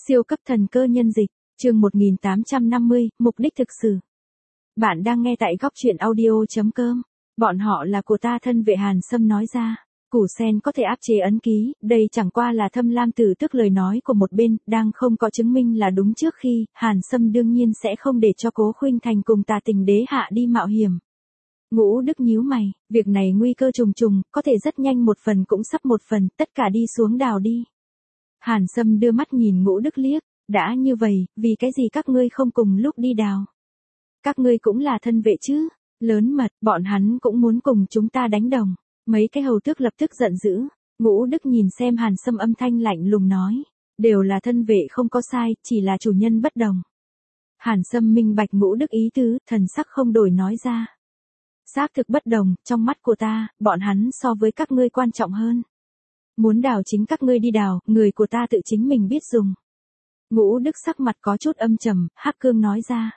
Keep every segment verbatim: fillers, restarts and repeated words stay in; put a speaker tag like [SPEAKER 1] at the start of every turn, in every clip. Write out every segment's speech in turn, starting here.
[SPEAKER 1] Siêu cấp thần cơ nhân dịch, chương một nghìn tám trăm năm mươi, mục đích thực sự. Bạn đang nghe tại góc truyện audio.com. Bọn họ là của ta, thân vệ Hàn Sâm nói ra. Củ sen có thể áp chế ấn ký, đây chẳng qua là Thâm Lam Tử Tước lời nói của một bên, đang không có chứng minh là đúng trước khi, Hàn Sâm đương nhiên sẽ không để cho Cố Khuynh Thành cùng Tà Tình Đế hạ đi mạo hiểm. Ngũ Đức nhíu mày, việc này nguy cơ trùng trùng, có thể rất nhanh một phần cũng sắp một phần, tất cả đi xuống đào đi. Hàn Sâm đưa mắt nhìn Ngũ Đức liếc, đã như vậy, vì cái gì các ngươi không cùng lúc đi đào? Các ngươi cũng là thân vệ chứ, lớn mật, bọn hắn cũng muốn cùng chúng ta đánh đồng. Mấy cái hầu tước lập tức giận dữ, Ngũ Đức nhìn xem Hàn Sâm âm thanh lạnh lùng nói, đều là thân vệ không có sai, chỉ là chủ nhân bất đồng. Hàn Sâm minh bạch Ngũ Đức ý tứ, thần sắc không đổi nói ra. Xác thực bất đồng, trong mắt của ta, bọn hắn so với các ngươi quan trọng hơn. Muốn đào chính các ngươi đi đào, người của ta tự chính mình biết dùng. Ngũ Đức sắc mặt có chút âm trầm, Hắc Cương nói ra.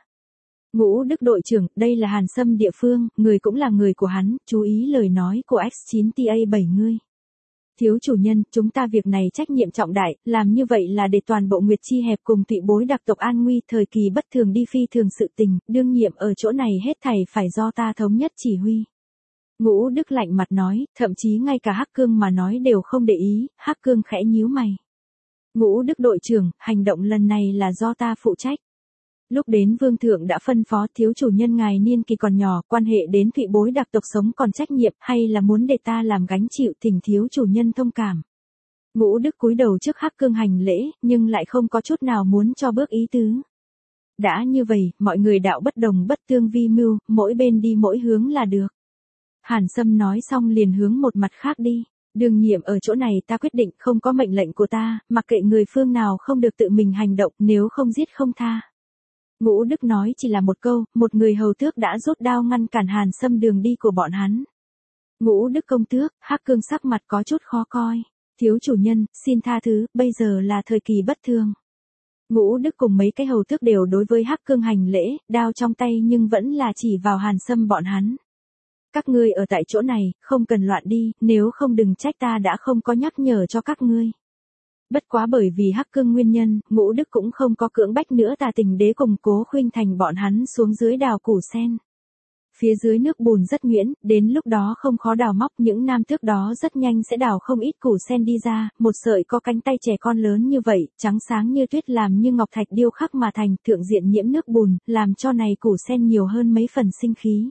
[SPEAKER 1] Ngũ Đức đội trưởng, đây là Hàn Sâm địa phương, người cũng là người của hắn, chú ý lời nói của X chín T A bảy ngươi. Thiếu chủ nhân, chúng ta việc này trách nhiệm trọng đại, làm như vậy là để toàn bộ Nguyệt Chi Hẹp cùng Tụy Bối đặc tộc an nguy, thời kỳ bất thường đi phi thường sự tình, đương nhiệm ở chỗ này hết thảy phải do ta thống nhất chỉ huy. Ngũ Đức lạnh mặt nói, thậm chí ngay cả Hắc Cương mà nói đều không để ý, Hắc Cương khẽ nhíu mày. Ngũ Đức đội trưởng, hành động lần này là do ta phụ trách. Lúc đến vương thượng đã phân phó thiếu chủ nhân ngài niên kỳ còn nhỏ, quan hệ đến Tụy Bối đặc tộc sống còn trách nhiệm, hay là muốn để ta làm gánh chịu, thỉnh thiếu chủ nhân thông cảm. Ngũ Đức cúi đầu trước Hắc Cương hành lễ, nhưng lại không có chút nào muốn cho bước ý tứ. Đã như vậy, mọi người đạo bất đồng bất tương vi mưu, mỗi bên đi mỗi hướng là được. Hàn Sâm nói xong liền hướng một mặt khác đi. Đương nhiệm ở chỗ này ta quyết định, không có mệnh lệnh của ta, mặc kệ người phương nào không được tự mình hành động, nếu không giết không tha. Ngũ Đức nói chỉ là một câu, một người hầu tước đã rút đao ngăn cản Hàn Sâm đường đi của bọn hắn. Ngũ Đức công tước, Hắc Cương sắc mặt có chút khó coi. Thiếu chủ nhân, xin tha thứ, bây giờ là thời kỳ bất thường. Ngũ Đức cùng mấy cái hầu tước đều đối với Hắc Cương hành lễ, đao trong tay nhưng vẫn là chỉ vào Hàn Sâm bọn hắn. Các ngươi ở tại chỗ này, không cần loạn đi, nếu không đừng trách ta đã không có nhắc nhở cho các ngươi. Bất quá bởi vì Hắc Cương nguyên nhân, Ngũ Đức cũng không có cưỡng bách nữa Tà Tình Đế cùng Cố Khuynh Thành bọn hắn xuống dưới đào củ sen. Phía dưới nước bùn rất nhuyễn, đến lúc đó không khó đào móc, những nam tước đó rất nhanh sẽ đào không ít củ sen đi ra, một sợi có cánh tay trẻ con lớn như vậy, trắng sáng như tuyết làm như ngọc thạch điêu khắc mà thành, thượng diện nhiễm nước bùn, làm cho này củ sen nhiều hơn mấy phần sinh khí.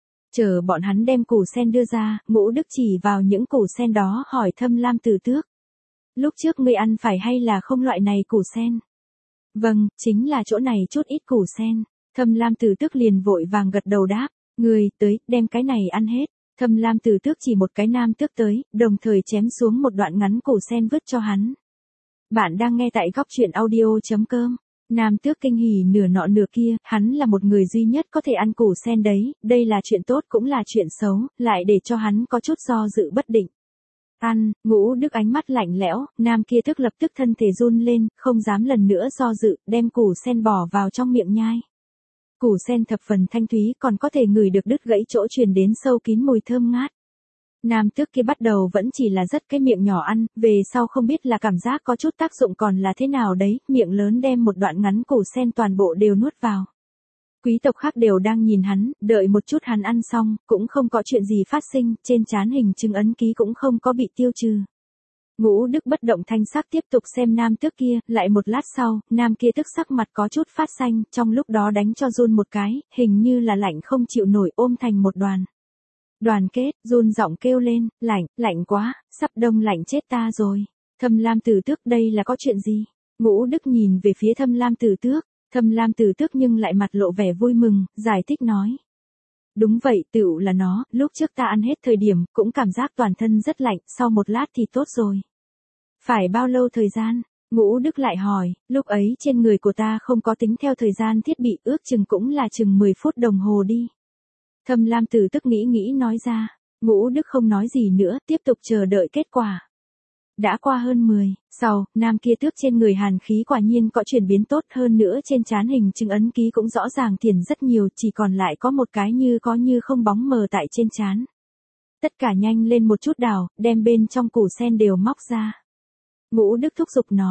[SPEAKER 1] Chờ bọn hắn đem củ sen đưa ra, Ngũ Đức chỉ vào những củ sen đó hỏi Thâm Lam Tử Tước. Lúc trước ngươi ăn phải hay là không loại này củ sen? Vâng, chính là chỗ này chút ít củ sen. Thâm Lam Tử Tước liền vội vàng gật đầu đáp. Ngươi, tới, đem cái này ăn hết. Thâm Lam Tử Tước chỉ một cái nam tước tới, đồng thời chém xuống một đoạn ngắn củ sen vứt cho hắn. Bạn đang nghe tại góc truyện audio.com. Nam tước kinh hỉ nửa nọ nửa kia, hắn là một người duy nhất có thể ăn củ sen đấy, đây là chuyện tốt cũng là chuyện xấu, lại để cho hắn có chút do dự bất định. Ăn, Ngũ Đức ánh mắt lạnh lẽo, nam kia thức lập tức thân thể run lên, không dám lần nữa do dự, đem củ sen bỏ vào trong miệng nhai. Củ sen thập phần thanh thúy, còn có thể ngửi được đứt gãy chỗ truyền đến sâu kín mùi thơm ngát. Nam tước kia bắt đầu vẫn chỉ là rất cái miệng nhỏ ăn, về sau không biết là cảm giác có chút tác dụng còn là thế nào đấy, miệng lớn đem một đoạn ngắn củ sen toàn bộ đều nuốt vào. Quý tộc khác đều đang nhìn hắn, đợi một chút hắn ăn xong, cũng không có chuyện gì phát sinh, trên trán hình chứng ấn ký cũng không có bị tiêu trừ. Ngũ Đức bất động thanh sắc tiếp tục xem nam tước kia, lại một lát sau, nam kia tức sắc mặt có chút phát xanh, trong lúc đó đánh cho run một cái, hình như là lạnh không chịu nổi ôm thành một đoàn. Đoàn kết, run giọng kêu lên, lạnh, lạnh quá, sắp đông lạnh chết ta rồi. Thâm Lam Tử Tước đây là có chuyện gì? Ngũ Đức nhìn về phía Thâm Lam Tử Tước. Thâm Lam Tử Tước nhưng lại mặt lộ vẻ vui mừng, giải thích nói. Đúng vậy, tựu là nó, lúc trước ta ăn hết thời điểm, cũng cảm giác toàn thân rất lạnh, sau một lát thì tốt rồi. Phải bao lâu thời gian? Ngũ Đức lại hỏi, lúc ấy trên người của ta không có tính theo thời gian thiết bị, ước chừng cũng là chừng mười phút đồng hồ đi. Thâm Lam Tử Tước nghĩ nghĩ nói ra, Ngũ Đức không nói gì nữa, tiếp tục chờ đợi kết quả. Đã qua hơn mười, sau, nam kia tước trên người hàn khí quả nhiên có chuyển biến tốt hơn nữa, trên trán hình chứng ấn ký cũng rõ ràng tiền rất nhiều, chỉ còn lại có một cái như có như không bóng mờ tại trên trán. Tất cả nhanh lên một chút đào, đem bên trong củ sen đều móc ra. Ngũ Đức thúc giục nói,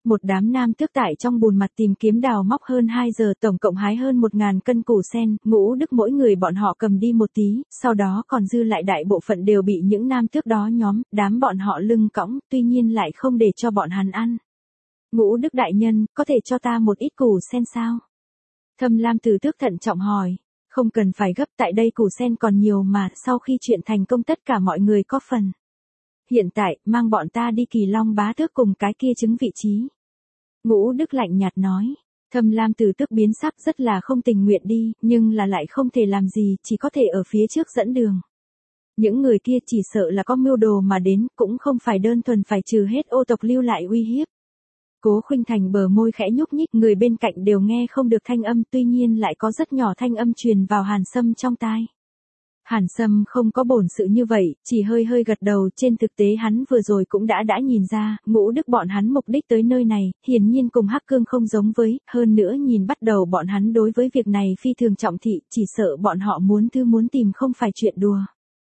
[SPEAKER 1] Một đám nam tước tại trong bùn mặt tìm kiếm đào móc hơn hai giờ, tổng cộng hái hơn một ngàn cân củ sen, Ngũ Đức mỗi người bọn họ cầm đi một tí, sau đó còn dư lại đại bộ phận đều bị những nam tước đó nhóm, đám bọn họ lưng cõng, tuy nhiên lại không để cho bọn hắn ăn. Ngũ Đức đại nhân, có thể cho ta một ít củ sen sao? Thâm Lam Tử Tước thận trọng hỏi. Không cần phải gấp, tại đây củ sen còn nhiều mà, sau khi chuyện thành công tất cả mọi người có phần. Hiện tại, mang bọn ta đi Kỳ Long Bá Tước cùng cái kia chứng vị trí. Ngũ Đức lạnh nhạt nói. Thâm Lam Tử Tước biến sắc rất là không tình nguyện đi, nhưng là lại không thể làm gì, chỉ có thể ở phía trước dẫn đường. Những người kia chỉ sợ là có mưu đồ mà đến, cũng không phải đơn thuần phải trừ hết ô tộc lưu lại uy hiếp. Cố Khuynh Thành bờ môi khẽ nhúc nhích, người bên cạnh đều nghe không được thanh âm, tuy nhiên lại có rất nhỏ thanh âm truyền vào Hàn Sâm trong tai. Hàn Sâm không có bổn sự như vậy, chỉ hơi hơi gật đầu, trên thực tế hắn vừa rồi cũng đã đã nhìn ra, Ngũ Đức bọn hắn mục đích tới nơi này, hiển nhiên cùng Hắc Cương không giống với, hơn nữa nhìn bắt đầu bọn hắn đối với việc này phi thường trọng thị, chỉ sợ bọn họ muốn thư muốn tìm không phải chuyện đùa.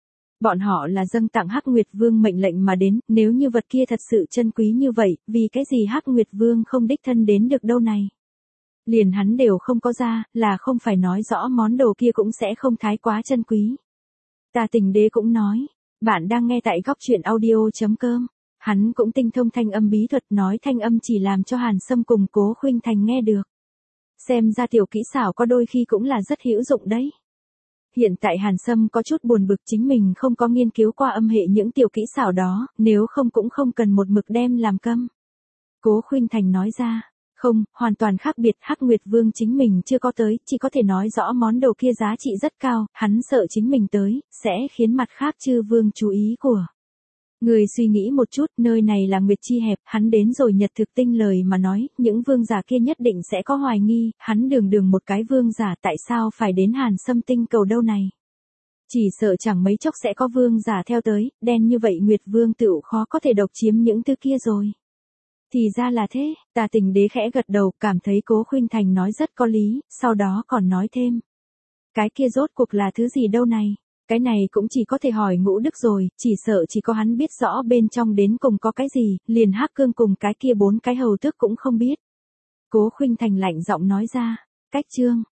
[SPEAKER 1] Bọn họ là dâng tặng Hắc Nguyệt Vương mệnh lệnh mà đến, nếu như vật kia thật sự chân quý như vậy, vì cái gì Hắc Nguyệt Vương không đích thân đến được đâu này? Liền hắn đều không có ra, là không phải nói rõ món đồ kia cũng sẽ không thái quá chân quý. Tà Tình Đế cũng nói, bạn đang nghe tại góc truyện audio chấm com. Hắn cũng tinh thông thanh âm bí thuật, nói thanh âm chỉ làm cho Hàn Sâm cùng Cố Khuynh Thành nghe được. Xem ra tiểu kỹ xảo có đôi khi cũng là rất hữu dụng đấy. Hiện tại Hàn Sâm có chút buồn bực chính mình không có nghiên cứu qua âm hệ những tiểu kỹ xảo đó, nếu không cũng không cần một mực đem làm câm. Cố Khuynh Thành nói ra, không, hoàn toàn khác biệt, Hắc Nguyệt Vương chính mình chưa có tới, chỉ có thể nói rõ món đồ kia giá trị rất cao, hắn sợ chính mình tới, sẽ khiến mặt khác chư vương chú ý của. Người suy nghĩ một chút, nơi này là Nguyệt Chi hẹp, hắn đến rồi Nhật Thực Tinh lời mà nói, những vương giả kia nhất định sẽ có hoài nghi, hắn đường đường một cái vương giả tại sao phải đến Hàn Sâm tinh cầu đâu này. Chỉ sợ chẳng mấy chốc sẽ có vương giả theo tới, đen như vậy Nguyệt Vương tựu khó có thể độc chiếm những thứ kia rồi. Thì ra là thế, Tà Tình Đế khẽ gật đầu, cảm thấy Cố Khuynh Thành nói rất có lý, sau đó còn nói thêm. Cái kia rốt cuộc là thứ gì đâu này? Cái này cũng chỉ có thể hỏi Ngũ Đức rồi, chỉ sợ chỉ có hắn biết rõ bên trong đến cùng có cái gì, liền Hắc Cương cùng cái kia bốn cái hầu tước cũng không biết. Cố Khuynh Thành lạnh giọng nói ra, cách chương.